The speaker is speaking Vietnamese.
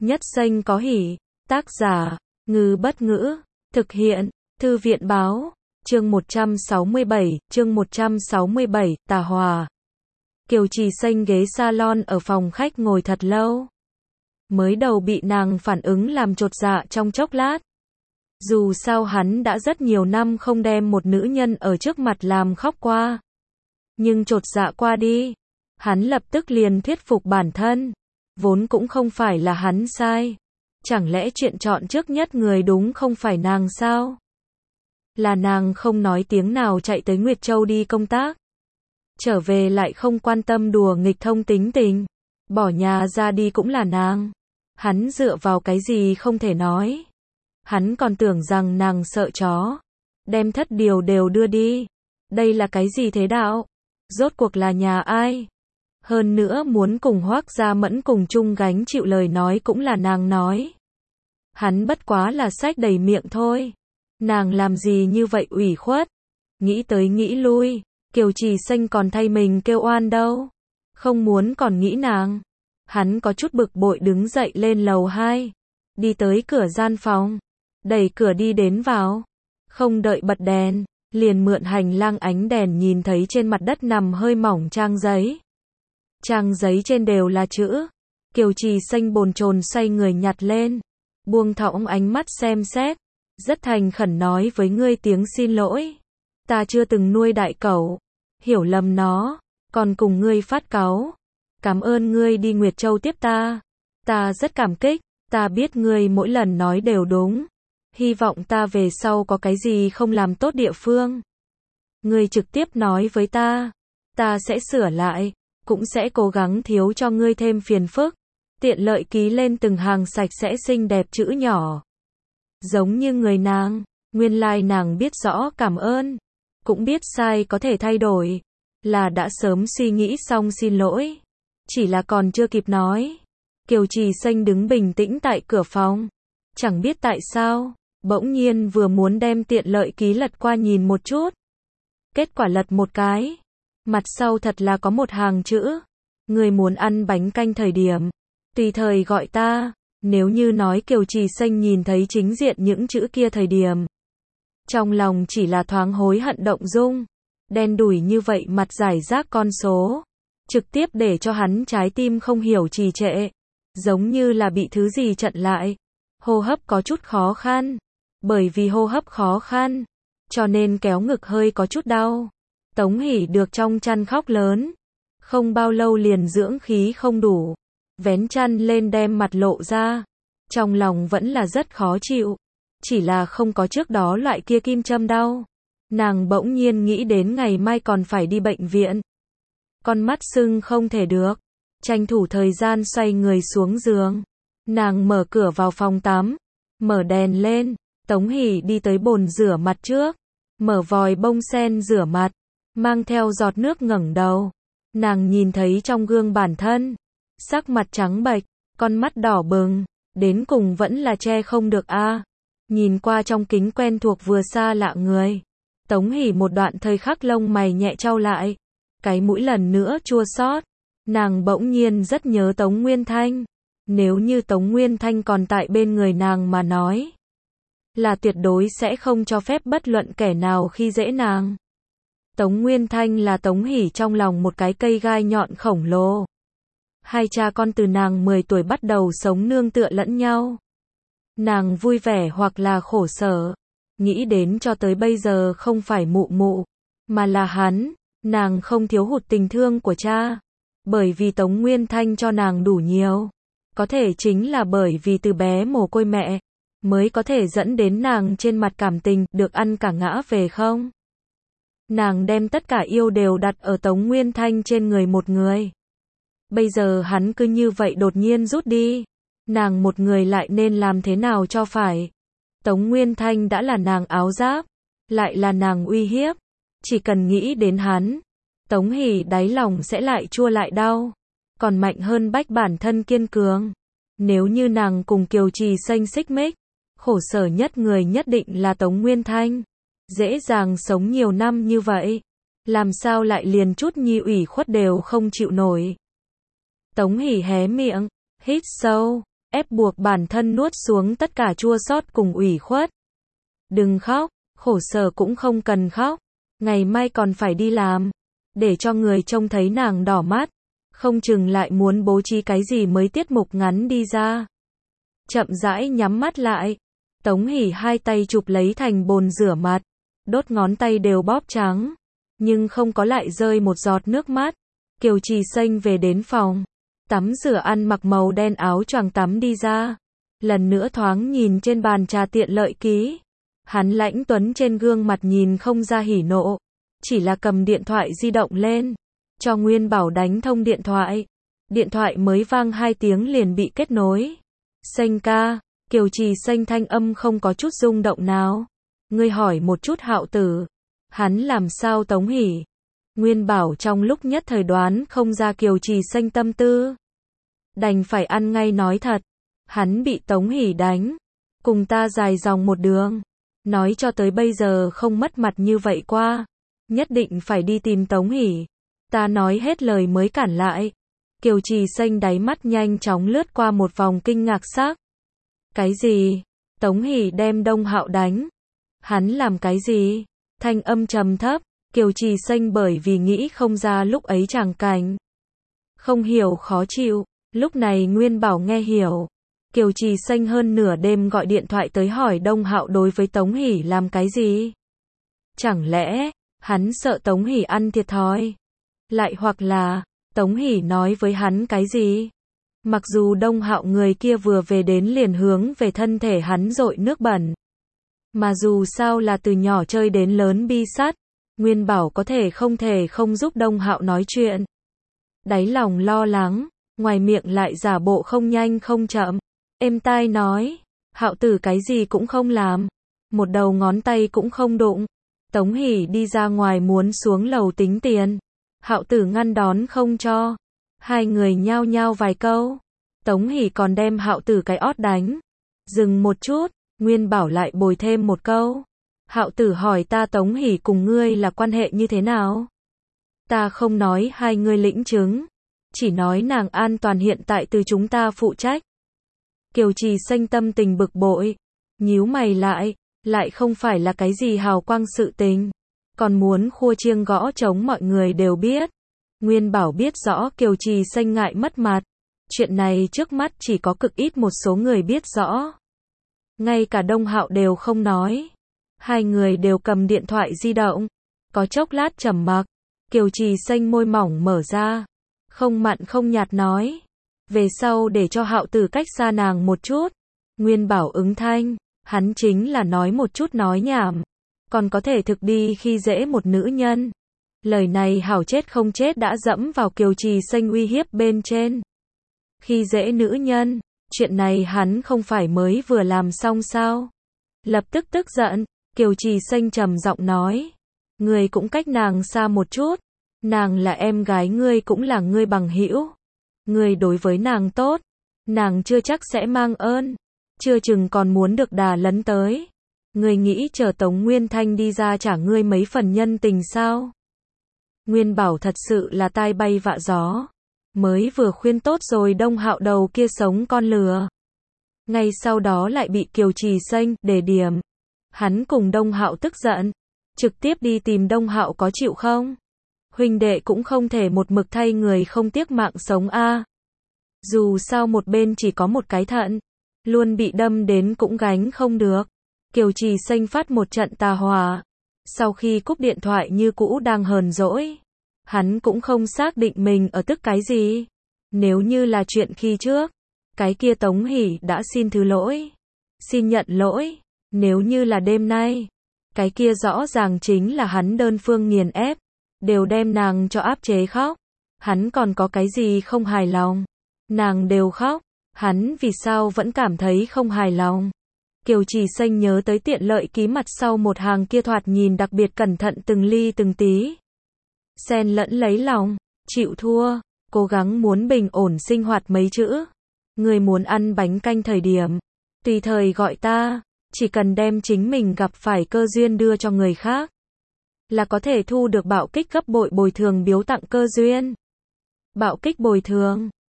Nhất xanh có hỉ. Tác giả, Ngư Bất Ngữ. Thực hiện, Thư viện Báo. Chương 167, Tà Hòa. Kiều Trì xanh ghế salon ở phòng khách ngồi thật lâu. Mới đầu bị nàng phản ứng làm chột dạ trong chốc lát. Dù sao hắn đã rất nhiều năm không đem một nữ nhân ở trước mặt làm khóc qua. Nhưng chột dạ qua đi, hắn lập tức liền thuyết phục bản thân. Vốn cũng không phải là hắn sai. Chẳng lẽ chuyện chọn trước nhất người đúng không phải nàng sao? Là nàng không nói tiếng nào chạy tới Nguyệt Châu đi công tác. Trở về lại không quan tâm đùa nghịch thông tính tình. Bỏ nhà ra đi cũng là nàng. Hắn dựa vào cái gì không thể nói. Hắn còn tưởng rằng nàng sợ chó. Đem thất điều đều đưa đi. Đây là cái gì thế đạo? Rốt cuộc là nhà ai? Hơn nữa muốn cùng Hoác Gia Mẫn cùng chung gánh chịu lời nói cũng là nàng nói. Hắn bất quá là sách đầy miệng thôi. Nàng làm gì như vậy ủy khuất? Nghĩ tới nghĩ lui, Kiều Trì xanh còn thay mình kêu oan đâu. Không muốn còn nghĩ nàng. Hắn có chút bực bội đứng dậy lên lầu 2. Đi tới cửa gian phòng. Đẩy cửa đi đến vào. Không đợi bật đèn, liền mượn hành lang ánh đèn nhìn thấy trên mặt đất nằm hơi mỏng trang giấy. Trang giấy trên đều là chữ. Kiều Trì xanh bồn chồn xoay người nhặt lên. Buông thõng ánh mắt xem xét. Rất thành khẩn nói với ngươi tiếng xin lỗi. Ta chưa từng nuôi đại cẩu. Hiểu lầm nó. Còn cùng ngươi phát cáu. Cảm ơn ngươi đi Nguyệt Châu tiếp ta. Ta rất cảm kích. Ta biết ngươi mỗi lần nói đều đúng. Hy vọng ta về sau có cái gì không làm tốt địa phương. Ngươi trực tiếp nói với ta. Ta sẽ sửa lại. Cũng sẽ cố gắng thiếu cho ngươi thêm phiền phức. Tiện lợi ký lên từng hàng sạch sẽ xinh đẹp chữ nhỏ. Giống như người nàng, nguyên lai nàng biết rõ cảm ơn. Cũng biết sai có thể thay đổi. Là đã sớm suy nghĩ xong xin lỗi. Chỉ là còn chưa kịp nói. Kiều Trì xanh đứng bình tĩnh tại cửa phòng. Chẳng biết tại sao, bỗng nhiên vừa muốn đem tiện lợi ký lật qua nhìn một chút. Kết quả lật một cái. Mặt sau thật là có một hàng chữ. Người muốn ăn bánh canh thời điểm. Tùy thời gọi ta. Nếu như nói Kiều Trì xanh nhìn thấy chính diện những chữ kia thời điểm. Trong lòng chỉ là thoáng hối hận động dung. Đen đủi như vậy mặt giải rác con số. Trực tiếp để cho hắn trái tim không hiểu trì trệ. Giống như là bị thứ gì chặn lại. Hô hấp có chút khó khăn. Bởi vì hô hấp khó khăn. Cho nên kéo ngực hơi có chút đau. Tống Hỷ được trong chăn khóc lớn. Không bao lâu liền dưỡng khí không đủ. Vén chăn lên đem mặt lộ ra. Trong lòng vẫn là rất khó chịu. Chỉ là không có trước đó loại kia kim châm đau. Nàng bỗng nhiên nghĩ đến ngày mai còn phải đi bệnh viện. Con mắt sưng không thể được. Tranh thủ thời gian xoay người xuống giường. Nàng mở cửa vào phòng tắm. Mở đèn lên. Tống Hỷ đi tới bồn rửa mặt trước. Mở vòi bông sen rửa mặt. Mang theo giọt nước ngẩng đầu. Nàng nhìn thấy trong gương bản thân. Sắc mặt trắng bệch. Con mắt đỏ bừng. Đến cùng vẫn là che không được a. Nhìn qua trong kính quen thuộc vừa xa lạ người. Tống Hỷ một đoạn thời khắc lông mày nhẹ chau lại. Cái mũi lần nữa chua xót. Nàng bỗng nhiên rất nhớ Tống Nguyên Thanh. Nếu như Tống Nguyên Thanh còn tại bên người nàng mà nói. Là tuyệt đối sẽ không cho phép bất luận kẻ nào khi dễ nàng. Tống Nguyên Thanh là Tống Hỷ trong lòng một cái cây gai nhọn khổng lồ. Hai cha con từ nàng 10 tuổi bắt đầu sống nương tựa lẫn nhau. Nàng vui vẻ hoặc là khổ sở. Nghĩ đến cho tới bây giờ không phải mụ mụ. Mà là hắn. Nàng không thiếu hụt tình thương của cha. Bởi vì Tống Nguyên Thanh cho nàng đủ nhiều. Có thể chính là bởi vì từ bé mồ côi mẹ. Mới có thể dẫn đến nàng trên mặt cảm tình được ăn cả ngã về không. Nàng đem tất cả yêu đều đặt ở Tống Nguyên Thanh trên người một người. Bây giờ hắn cứ như vậy đột nhiên rút đi. Nàng một người lại nên làm thế nào cho phải. Tống Nguyên Thanh đã là nàng áo giáp. Lại là nàng uy hiếp. Chỉ cần nghĩ đến hắn. Tống Hỷ đáy lòng sẽ lại chua lại đau. Còn mạnh hơn bách bản thân kiên cường. Nếu như nàng cùng Kiều Trì xanh xích mích. Khổ sở nhất người nhất định là Tống Nguyên Thanh. Dễ dàng sống nhiều năm như vậy. Làm sao lại liền chút nhi ủy khuất đều không chịu nổi. Tống Hỷ hé miệng. Hít sâu. ép buộc bản thân nuốt xuống tất cả chua xót cùng ủy khuất. Đừng khóc, khổ sở cũng không cần khóc. Ngày mai còn phải đi làm. Để cho người trông thấy nàng đỏ mắt. Không chừng lại muốn bố trí cái gì mới tiết mục ngắn đi ra. Chậm rãi nhắm mắt lại. Tống Hỷ hai tay chụp lấy thành bồn rửa mặt. Đốt ngón tay đều bóp trắng. Nhưng không có lại rơi một giọt nước mắt. Kiều Trì Xanh về đến phòng. Tắm rửa ăn mặc màu đen áo choàng tắm đi ra. Lần nữa thoáng nhìn trên bàn trà tiện lợi ký. Hắn lãnh tuấn trên gương mặt nhìn không ra hỉ nộ. Chỉ là cầm điện thoại di động lên. Cho Nguyên Bảo đánh thông điện thoại. Điện thoại mới vang 2 tiếng liền bị kết nối. Xanh ca, Kiều Trì Xanh thanh âm không có chút rung động nào. Ngươi hỏi một chút Hạo Tử. Hắn làm sao Tống Hỷ? Nguyên Bảo trong lúc nhất thời đoán không ra Kiều Trì Xanh tâm tư. Đành phải ăn ngay nói thật. Hắn bị Tống Hỷ đánh. Cùng ta dài dòng một đường. Nói cho tới bây giờ không mất mặt như vậy qua. Nhất định phải đi tìm Tống Hỷ. Ta nói hết lời mới cản lại. Kiều Trì Xanh đáy mắt nhanh chóng lướt qua một vòng kinh ngạc sắc. Cái gì? Tống Hỷ đem Đông Hạo đánh. Hắn làm cái gì? Thanh âm trầm thấp. Kiều Trì Xanh bởi vì nghĩ không ra lúc ấy tràng cảnh. Không hiểu khó chịu. Lúc này Nguyên Bảo nghe hiểu. Kiều Trì Xanh hơn nửa đêm gọi điện thoại tới hỏi Đông Hạo đối với Tống Hỷ làm cái gì? Chẳng lẽ, hắn sợ Tống Hỷ ăn thiệt thòi? Lại hoặc là, Tống Hỷ nói với hắn cái gì? Mặc dù Đông Hạo người kia vừa về đến liền hướng về thân thể hắn dội nước bẩn. Mà dù sao là từ nhỏ chơi đến lớn bi sắt, Nguyên Bảo có thể không giúp Đông Hạo nói chuyện. Đáy lòng lo lắng, ngoài miệng lại giả bộ không nhanh không chậm. Êm tai nói, Hạo Tử cái gì cũng không làm. Một đầu ngón tay cũng không đụng. Tống Hỷ đi ra ngoài muốn xuống lầu tính tiền. Hạo Tử ngăn đón không cho. Hai người nhao nhao vài câu. Tống Hỷ còn đem Hạo Tử cái ót đánh. Dừng một chút, Nguyên Bảo lại bồi thêm một câu. Hạo Tử hỏi ta Tống Hỷ cùng ngươi là quan hệ như thế nào? Ta không nói hai ngươi lĩnh chứng. Chỉ nói nàng an toàn hiện tại từ chúng ta phụ trách. Kiều Trì Xanh tâm tình bực bội. Nhíu mày lại không phải là cái gì hào quang sự tình. Còn muốn khua chiêng gõ trống mọi người đều biết. Nguyên Bảo biết rõ Kiều Trì Xanh ngại mất mặt. Chuyện này trước mắt chỉ có cực ít một số người biết rõ. Ngay cả Đông Hạo đều không nói. Hai người đều cầm điện thoại di động. Có chốc lát trầm mặc. Kiều Trì Xanh môi mỏng mở ra. Không mặn không nhạt nói. Về sau để cho Hạo Tử cách xa nàng một chút. Nguyên Bảo ứng thanh. Hắn chính là nói một chút nói nhảm. Còn có thể thực đi khi dễ một nữ nhân. Lời này hảo chết không chết đã dẫm vào Kiều Trì Xanh uy hiếp bên trên. Khi dễ nữ nhân. Chuyện này hắn không phải mới vừa làm xong sao? Lập tức tức giận. Kiều Trì Xanh trầm giọng nói. Ngươi cũng cách nàng xa một chút. Nàng là em gái ngươi cũng là ngươi bằng hữu. Ngươi đối với nàng tốt. Nàng chưa chắc sẽ mang ơn. Chưa chừng còn muốn được đà lấn tới. Ngươi nghĩ chờ Tống Nguyên Thanh đi ra trả ngươi mấy phần nhân tình sao? Nguyên Bảo thật sự là tai bay vạ gió. Mới vừa khuyên tốt rồi Đông Hạo đầu kia sống con lừa. Ngay sau đó lại bị Kiều Trì Xanh đề điểm. Hắn cùng Đông Hạo tức giận. Trực tiếp đi tìm Đông Hạo có chịu không? Huynh đệ cũng không thể một mực thay người không tiếc mạng sống a. Dù sao một bên chỉ có một cái thận. Luôn bị đâm đến cũng gánh không được. Kiều Trì Xanh phát một trận tà hỏa. Sau khi cúp điện thoại như cũ đang hờn dỗi. Hắn cũng không xác định mình ở tức cái gì. Nếu như là chuyện khi trước. Cái kia Tống Hỷ đã xin thứ lỗi. Xin nhận lỗi. Nếu như là đêm nay. Cái kia rõ ràng chính là hắn đơn phương nghiền ép. Đều đem nàng cho áp chế khóc. Hắn còn có cái gì không hài lòng. Nàng đều khóc. Hắn vì sao vẫn cảm thấy không hài lòng. Kiều Trì Xanh nhớ tới tiện lợi ký mặt sau một hàng kia thoạt nhìn đặc biệt cẩn thận từng ly từng tí. Xen lẫn lấy lòng. Chịu thua. Cố gắng muốn bình ổn sinh hoạt mấy chữ. Người muốn ăn bánh canh thời điểm. Tùy thời gọi ta. Chỉ cần đem chính mình gặp phải cơ duyên đưa cho người khác. Là có thể thu được bạo kích gấp bội bồi thường biếu tặng cơ duyên. Bạo kích bồi thường.